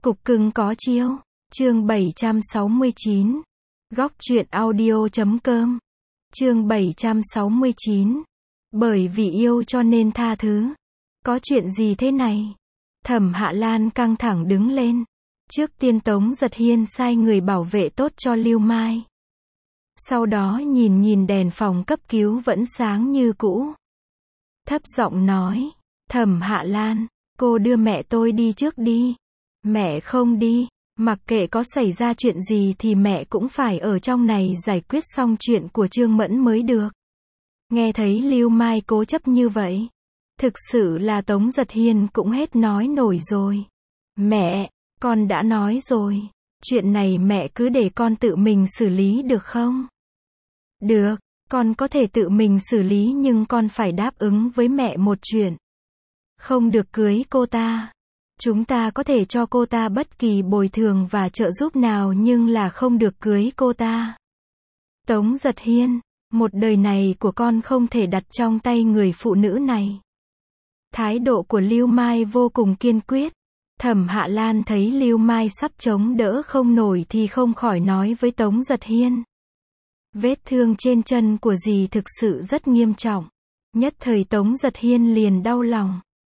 Cục cưng có chiêu. Chương 769. Góc truyện audio.com. Chương 769. Bởi vì yêu cho nên tha thứ. Có chuyện gì thế này? Thẩm Hạ Lan căng thẳng đứng lên. Trước tiên Tống Giật Hiên sai người bảo vệ tốt cho Lưu Mai. Sau đó nhìn đèn phòng cấp cứu vẫn sáng như cũ. Thấp giọng nói, Thẩm Hạ Lan, cô đưa mẹ tôi đi trước đi. Mẹ không đi, mặc kệ có xảy ra chuyện gì thì mẹ cũng phải ở trong này giải quyết xong chuyện của Trương Mẫn mới được. Nghe thấy Lưu Mai cố chấp như vậy, thực sự là Tống Giật Hiên cũng hết nói nổi rồi. Mẹ, con đã nói rồi, chuyện này mẹ cứ để con tự mình xử lý được không? Được, con có thể tự mình xử lý nhưng con phải đáp ứng với mẹ một chuyện. Không được cưới cô ta. Chúng ta có thể cho cô ta bất kỳ bồi thường và trợ giúp nào nhưng là không được cưới cô ta. Tống Giật Hiên, một đời này của con không thể đặt trong tay người phụ nữ này. Thái độ của Lưu Mai vô cùng kiên quyết. Thẩm Hạ Lan thấy Lưu Mai sắp chống đỡ không nổi thì không khỏi nói với Tống Giật Hiên. Vết thương trên chân của dì thực sự rất nghiêm trọng. Nhất thời Tống Giật Hiên liền đau lòng.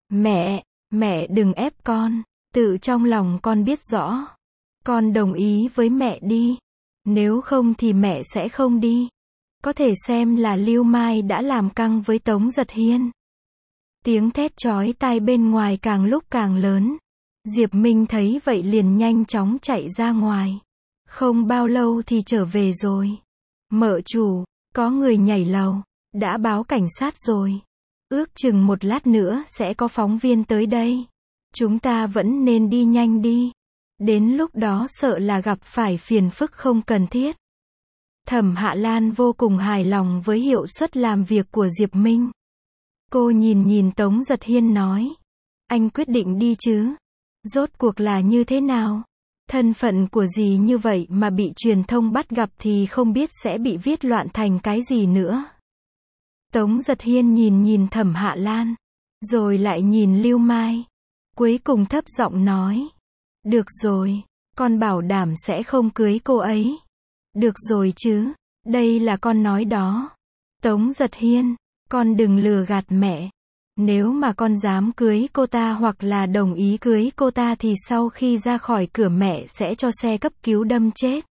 Mẹ đừng ép con, tự trong lòng con biết rõ. Con đồng ý với mẹ đi. Nếu không thì mẹ sẽ không đi. Có thể xem là Lưu Mai đã làm căng với Tống Giật Hiên. Tiếng thét chói tai bên ngoài càng lúc càng lớn. Diệp Minh thấy vậy liền nhanh chóng chạy ra ngoài. Không bao lâu thì trở về rồi. Mợ chủ, có người nhảy lầu, đã báo cảnh sát rồi. Ước chừng một lát nữa sẽ có phóng viên tới đây. Chúng ta vẫn nên đi nhanh đi. Đến lúc đó sợ là gặp phải phiền phức không cần thiết. Thẩm Hạ Lan vô cùng hài lòng với hiệu suất làm việc của Diệp Minh. Cô nhìn Tống Giật Hiên nói. Anh quyết định đi chứ? Rốt cuộc là như thế nào? Thân phận của dì như vậy mà bị truyền thông bắt gặp thì không biết sẽ bị viết loạn thành cái gì nữa. Tống Giật Hiên nhìn Thẩm Hạ Lan, rồi lại nhìn Lưu Mai. Cuối cùng thấp giọng nói. Được rồi, con bảo đảm sẽ không cưới cô ấy. Được rồi chứ, đây là con nói đó. Tống Giật Hiên, con đừng lừa gạt mẹ. Nếu mà con dám cưới cô ta hoặc là đồng ý cưới cô ta thì sau khi ra khỏi cửa mẹ sẽ cho xe cấp cứu đâm chết.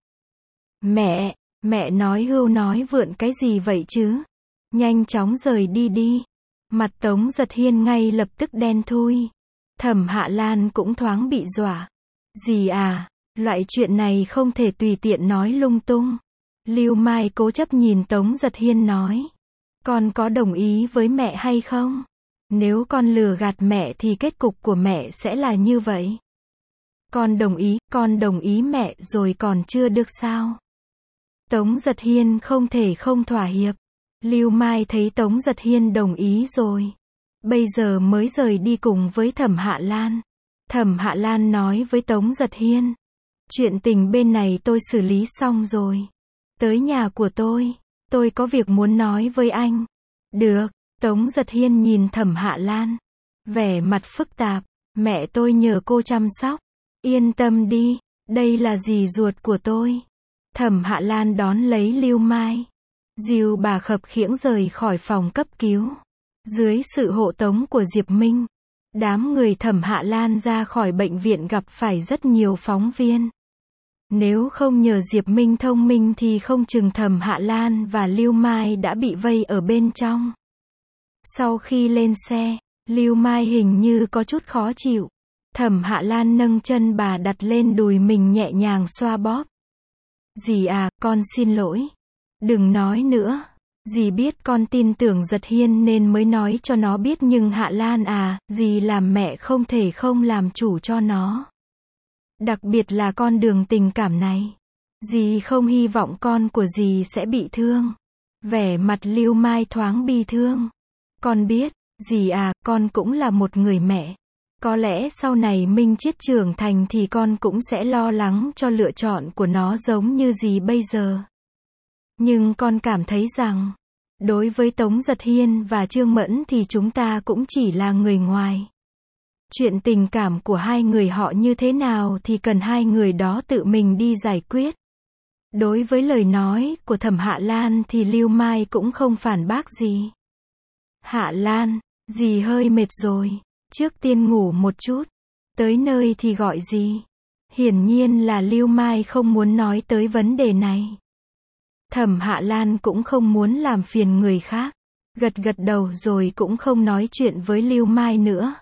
Mẹ nói hưu nói vượn cái gì vậy chứ? Nhanh chóng rời đi đi. Mặt Tống Giật Hiên ngay lập tức đen thui. Thẩm Hạ Lan cũng thoáng bị dọa. Dì à, loại chuyện này không thể tùy tiện nói lung tung. Lưu Mai cố chấp nhìn Tống Giật Hiên nói. Con có đồng ý với mẹ hay không? Nếu con lừa gạt mẹ thì kết cục của mẹ sẽ là như vậy. Con đồng ý mẹ rồi còn chưa được sao? Tống Giật Hiên không thể không thỏa hiệp. Lưu Mai thấy Tống Giật Hiên đồng ý rồi. Bây giờ mới rời đi cùng với Thẩm Hạ Lan. Thẩm Hạ Lan nói với Tống Giật Hiên. Chuyện tình bên này tôi xử lý xong rồi. Tới nhà của tôi có việc muốn nói với anh. Được, Tống Giật Hiên nhìn Thẩm Hạ Lan. Vẻ mặt phức tạp, mẹ tôi nhờ cô chăm sóc. Yên tâm đi, đây là dì ruột của tôi. Thẩm Hạ Lan đón lấy Lưu Mai. Dìu bà khập khiễng rời khỏi phòng cấp cứu. Dưới sự hộ tống của Diệp Minh, đám người Thẩm Hạ Lan ra khỏi bệnh viện gặp phải rất nhiều phóng viên. Nếu không nhờ Diệp Minh thông minh thì không chừng Thẩm Hạ Lan và Lưu Mai đã bị vây ở bên trong. Sau khi lên xe, Lưu Mai hình như có chút khó chịu. Thẩm Hạ Lan nâng chân bà đặt lên đùi mình nhẹ nhàng xoa bóp. Dì à, con xin lỗi. Đừng nói nữa. Dì biết con tin tưởng Giật Hiên nên mới nói cho nó biết nhưng Hạ Lan à, dì làm mẹ không thể không làm chủ cho nó. Đặc biệt là con đường tình cảm này. Dì không hy vọng con của dì sẽ bị thương. Vẻ mặt Lưu Mai thoáng bi thương. Con biết, dì à, con cũng là một người mẹ. Có lẽ sau này Minh Chiết trưởng thành thì con cũng sẽ lo lắng cho lựa chọn của nó giống như dì bây giờ. Nhưng con cảm thấy rằng, đối với Tống Giật Hiên và Trương Mẫn thì chúng ta cũng chỉ là người ngoài. Chuyện tình cảm của hai người họ như thế nào thì cần hai người đó tự mình đi giải quyết. Đối với lời nói của Thẩm Hạ Lan thì Lưu Mai cũng không phản bác gì. Hạ Lan, dì hơi mệt rồi, trước tiên ngủ một chút, tới nơi thì gọi dì. Hiển nhiên là Lưu Mai không muốn nói tới vấn đề này. Thẩm Hạ Lan cũng không muốn làm phiền người khác, gật gật đầu rồi cũng không nói chuyện với Lưu Mai nữa.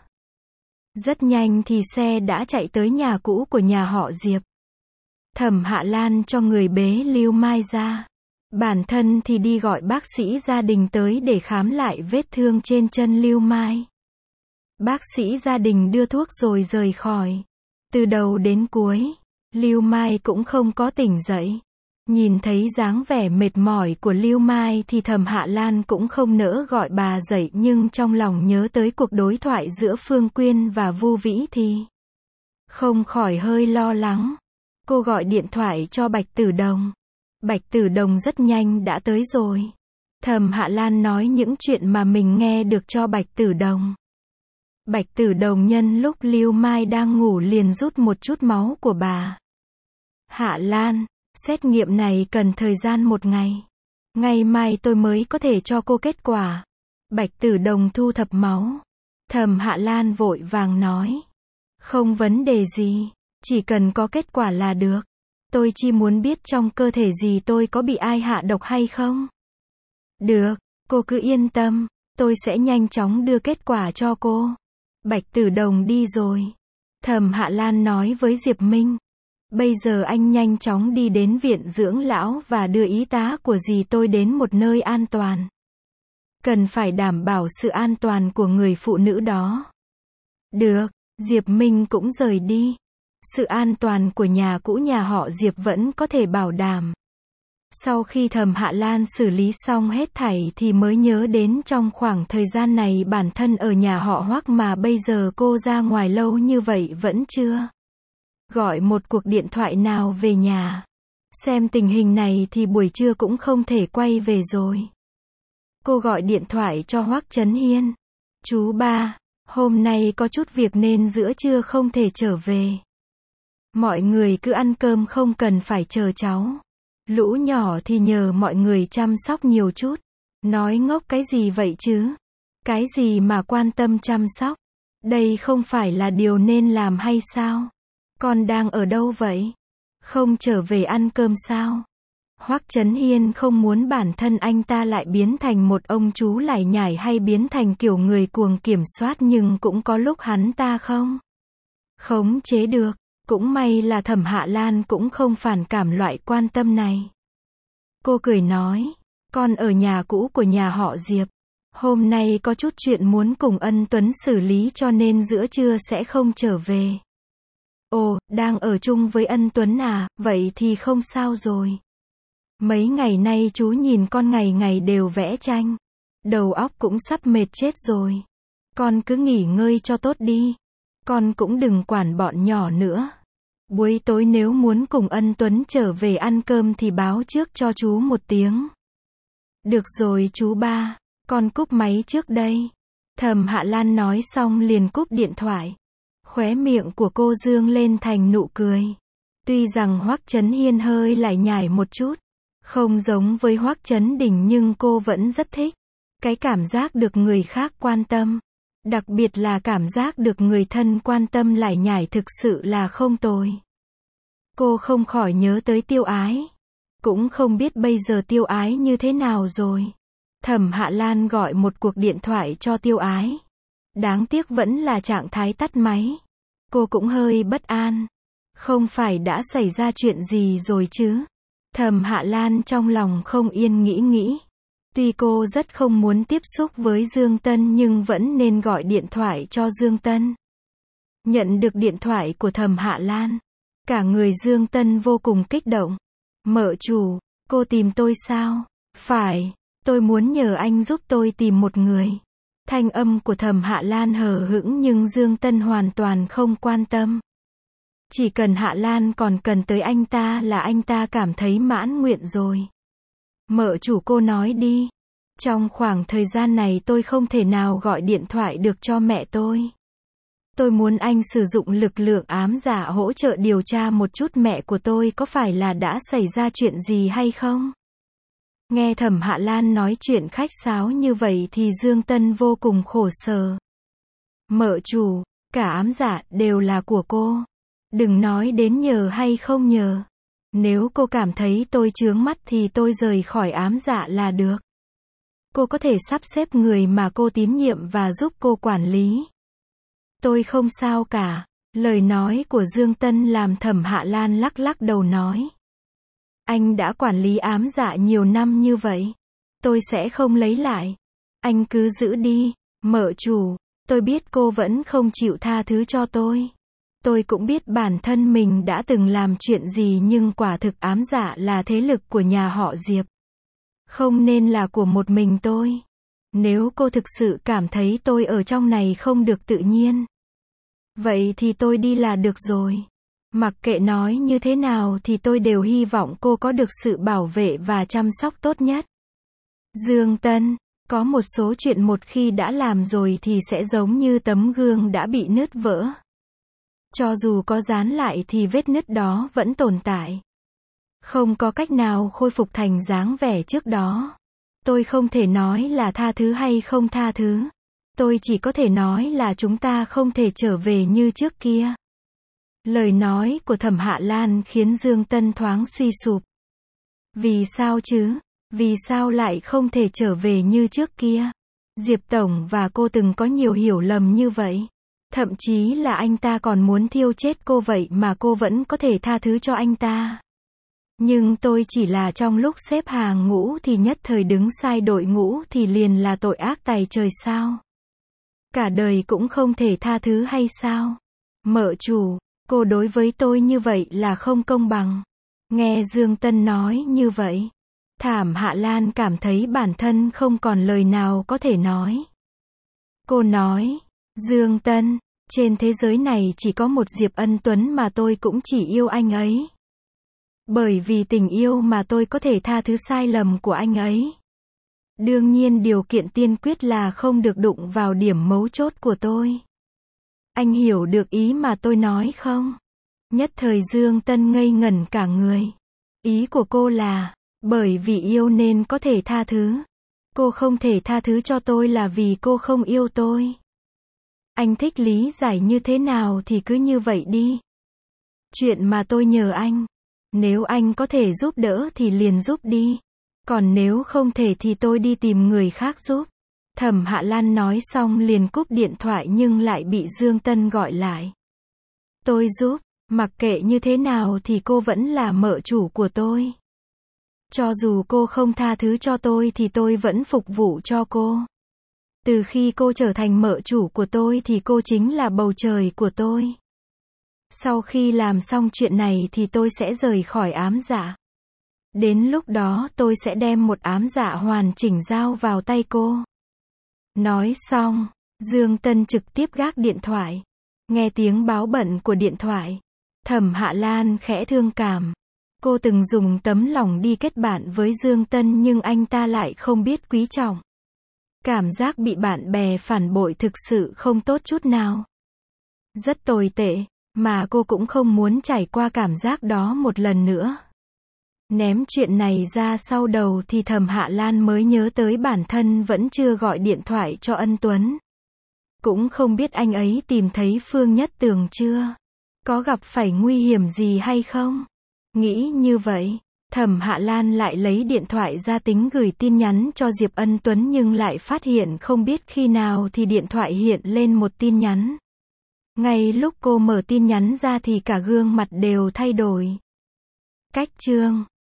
Rất nhanh thì xe đã chạy tới nhà cũ của nhà họ Diệp. Thẩm Hạ Lan cho người bế Lưu Mai ra. Bản thân thì đi gọi bác sĩ gia đình tới để khám lại vết thương trên chân Lưu Mai. Bác sĩ gia đình đưa thuốc rồi rời khỏi. Từ đầu đến cuối, Lưu Mai cũng không có tỉnh dậy. Nhìn thấy dáng vẻ mệt mỏi của Lưu Mai thì Thẩm Hạ Lan cũng không nỡ gọi bà dậy, nhưng trong lòng nhớ tới cuộc đối thoại giữa Phương Quyên và Vu Vĩ thì không khỏi hơi lo lắng. Cô gọi điện thoại cho Bạch Tử Đồng. Bạch Tử Đồng rất nhanh đã tới rồi. Thẩm Hạ Lan nói những chuyện mà mình nghe được cho Bạch Tử Đồng. Bạch Tử Đồng nhân lúc Lưu Mai đang ngủ liền rút một chút máu của bà. Hạ Lan, xét nghiệm này cần thời gian 1 ngày. Ngày mai tôi mới có thể cho cô kết quả. Bạch Tử Đồng thu thập máu. Thẩm Hạ Lan vội vàng nói. Không vấn đề gì, chỉ cần có kết quả là được. Tôi chỉ muốn biết trong cơ thể gì tôi có bị ai hạ độc hay không. Được, cô cứ yên tâm, tôi sẽ nhanh chóng đưa kết quả cho cô. Bạch Tử Đồng đi rồi. Thẩm Hạ Lan nói với Diệp Minh. Bây giờ anh nhanh chóng đi đến viện dưỡng lão và đưa y tá của dì tôi đến một nơi an toàn. Cần phải đảm bảo sự an toàn của người phụ nữ đó. Được, Diệp Minh cũng rời đi. Sự an toàn của nhà cũ nhà họ Diệp vẫn có thể bảo đảm. Sau khi Thẩm Hạ Lan xử lý xong hết thảy thì mới nhớ đến trong khoảng thời gian này bản thân ở nhà họ Hoắc mà bây giờ cô ra ngoài lâu như vậy vẫn chưa gọi một cuộc điện thoại nào về nhà. Xem tình hình này thì buổi trưa cũng không thể quay về rồi. Cô gọi điện thoại cho Hoắc Chấn Hiên. Chú ba, hôm nay có chút việc nên giữa trưa không thể trở về. Mọi người cứ ăn cơm không cần phải chờ cháu. Lũ nhỏ thì nhờ mọi người chăm sóc nhiều chút. Nói ngốc cái gì vậy chứ? Cái gì mà quan tâm chăm sóc? Đây không phải là điều nên làm hay sao? Con đang ở đâu vậy? Không trở về ăn cơm sao? Hoắc Chấn Hiên không muốn bản thân anh ta lại biến thành một ông chú lải nhải hay biến thành kiểu người cuồng kiểm soát, nhưng cũng có lúc hắn ta không khống chế được. Cũng may là Thẩm Hạ Lan cũng không phản cảm loại quan tâm này. Cô cười nói, con ở nhà cũ của nhà họ Diệp. Hôm nay có chút chuyện muốn cùng Ân Tuấn xử lý cho nên giữa trưa sẽ không trở về. Ồ, đang ở chung với Ân Tuấn à, vậy thì không sao rồi. Mấy ngày nay chú nhìn con ngày ngày đều vẽ tranh. Đầu óc cũng sắp mệt chết rồi. Con cứ nghỉ ngơi cho tốt đi. Con cũng đừng quản bọn nhỏ nữa. Buổi tối nếu muốn cùng Ân Tuấn trở về ăn cơm thì báo trước cho chú một tiếng. Được rồi chú ba, con cúp máy trước đây. Thẩm Hạ Lan nói xong liền cúp điện thoại. Khóe miệng của cô dương lên thành nụ cười. Tuy rằng Hoắc Chấn Hiên hơi lải nhải một chút, không giống với Hoắc Chấn Đình, nhưng cô vẫn rất thích cái cảm giác được người khác quan tâm. Đặc biệt là cảm giác được người thân quan tâm lải nhải thực sự là không tồi. Cô không khỏi nhớ tới Tiêu Ái. Cũng không biết bây giờ Tiêu Ái như thế nào rồi. Thẩm Hạ Lan gọi một cuộc điện thoại cho Tiêu Ái. Đáng tiếc vẫn là trạng thái tắt máy. Cô cũng hơi bất an. Không phải đã xảy ra chuyện gì rồi chứ? Thẩm Hạ Lan trong lòng không yên nghĩ. Tuy cô rất không muốn tiếp xúc với Dương Tân nhưng vẫn nên gọi điện thoại cho Dương Tân. Nhận được điện thoại của Thẩm Hạ Lan, cả người Dương Tân vô cùng kích động. Mợ chủ, cô tìm tôi sao? Phải, tôi muốn nhờ anh giúp tôi tìm một người. Thanh âm của Thẩm Hạ Lan hờ hững nhưng Dương Tân hoàn toàn không quan tâm. Chỉ cần Hạ Lan còn cần tới anh ta là anh ta cảm thấy mãn nguyện rồi. Mợ chủ, cô nói đi. Trong khoảng thời gian này tôi không thể nào gọi điện thoại được cho mẹ tôi. Tôi muốn anh sử dụng lực lượng ám dạ hỗ trợ điều tra một chút mẹ của tôi có phải là đã xảy ra chuyện gì hay không. Nghe Thẩm Hạ Lan nói chuyện khách sáo như vậy thì Dương Tân vô cùng khổ sở. Mợ chủ, cả ám dạ đều là của cô. Đừng nói đến nhờ hay không nhờ. Nếu cô cảm thấy tôi chướng mắt thì tôi rời khỏi ám dạ là được. Cô có thể sắp xếp người mà cô tín nhiệm và giúp cô quản lý. Tôi không sao cả. Lời nói của Dương Tân làm Thẩm Hạ Lan lắc lắc đầu nói. Anh đã quản lý ám dạ nhiều năm như vậy. Tôi sẽ không lấy lại. Anh cứ giữ đi. Mợ chủ, tôi biết cô vẫn không chịu tha thứ cho tôi. Tôi cũng biết bản thân mình đã từng làm chuyện gì nhưng quả thực ám dạ là thế lực của nhà họ Diệp. Không nên là của một mình tôi. Nếu cô thực sự cảm thấy tôi ở trong này không được tự nhiên. Vậy thì tôi đi là được rồi. Mặc kệ nói như thế nào thì tôi đều hy vọng cô có được sự bảo vệ và chăm sóc tốt nhất. Dương Tân, có một số chuyện một khi đã làm rồi thì sẽ giống như tấm gương đã bị nứt vỡ. Cho dù có dán lại thì vết nứt đó vẫn tồn tại. Không có cách nào khôi phục thành dáng vẻ trước đó. Tôi không thể nói là tha thứ hay không tha thứ. Tôi chỉ có thể nói là chúng ta không thể trở về như trước kia. Lời nói của Thẩm Hạ Lan khiến Dương Tân thoáng suy sụp. Vì sao chứ? Vì sao lại không thể trở về như trước kia? Diệp Tổng và cô từng có nhiều hiểu lầm như vậy. Thậm chí là anh ta còn muốn thiêu chết cô vậy mà cô vẫn có thể tha thứ cho anh ta. Nhưng tôi chỉ là trong lúc xếp hàng ngũ thì nhất thời đứng sai đội ngũ thì liền là tội ác tày trời sao? Cả đời cũng không thể tha thứ hay sao? Mợ chủ, cô đối với tôi như vậy là không công bằng. Nghe Dương Tân nói như vậy, Thẩm Hạ Lan cảm thấy bản thân không còn lời nào có thể nói. Cô nói, Dương Tân, trên thế giới này chỉ có một Diệp Ân Tuấn mà tôi cũng chỉ yêu anh ấy. Bởi vì tình yêu mà tôi có thể tha thứ sai lầm của anh ấy. Đương nhiên điều kiện tiên quyết là không được đụng vào điểm mấu chốt của tôi. Anh hiểu được ý mà tôi nói không? Nhất thời Dương Tân ngây ngẩn cả người. Ý của cô là, bởi vì yêu nên có thể tha thứ. Cô không thể tha thứ cho tôi là vì cô không yêu tôi. Anh thích lý giải như thế nào thì cứ như vậy đi. Chuyện mà tôi nhờ anh, nếu anh có thể giúp đỡ thì liền giúp đi. Còn nếu không thể thì tôi đi tìm người khác giúp. Thẩm Hạ Lan nói xong liền cúp điện thoại nhưng lại bị Dương Tân gọi lại. Tôi giúp, mặc kệ như thế nào thì cô vẫn là mợ chủ của tôi. Cho dù cô không tha thứ cho tôi thì tôi vẫn phục vụ cho cô. Từ khi cô trở thành mợ chủ của tôi thì cô chính là bầu trời của tôi. Sau khi làm xong chuyện này thì tôi sẽ rời khỏi ám dạ. Đến lúc đó tôi sẽ đem một ám dạ hoàn chỉnh giao vào tay cô. Nói xong, Dương Tân trực tiếp gác điện thoại. Nghe tiếng báo bận của điện thoại, Thẩm Hạ Lan khẽ thương cảm. Cô từng dùng tấm lòng đi kết bạn với Dương Tân nhưng anh ta lại không biết quý trọng. Cảm giác bị bạn bè phản bội thực sự không tốt chút nào. Rất tồi tệ, mà cô cũng không muốn trải qua cảm giác đó một lần nữa. Ném chuyện này ra sau đầu thì Thẩm Hạ Lan mới nhớ tới bản thân vẫn chưa gọi điện thoại cho Ân Tuấn. Cũng không biết anh ấy tìm thấy Phương Nhất Tường chưa? Có gặp phải nguy hiểm gì hay không? Nghĩ như vậy, Thẩm Hạ Lan lại lấy điện thoại ra tính gửi tin nhắn cho Diệp Ân Tuấn nhưng lại phát hiện không biết khi nào thì điện thoại hiện lên một tin nhắn. Ngay lúc cô mở tin nhắn ra thì cả gương mặt đều thay đổi. Cách chương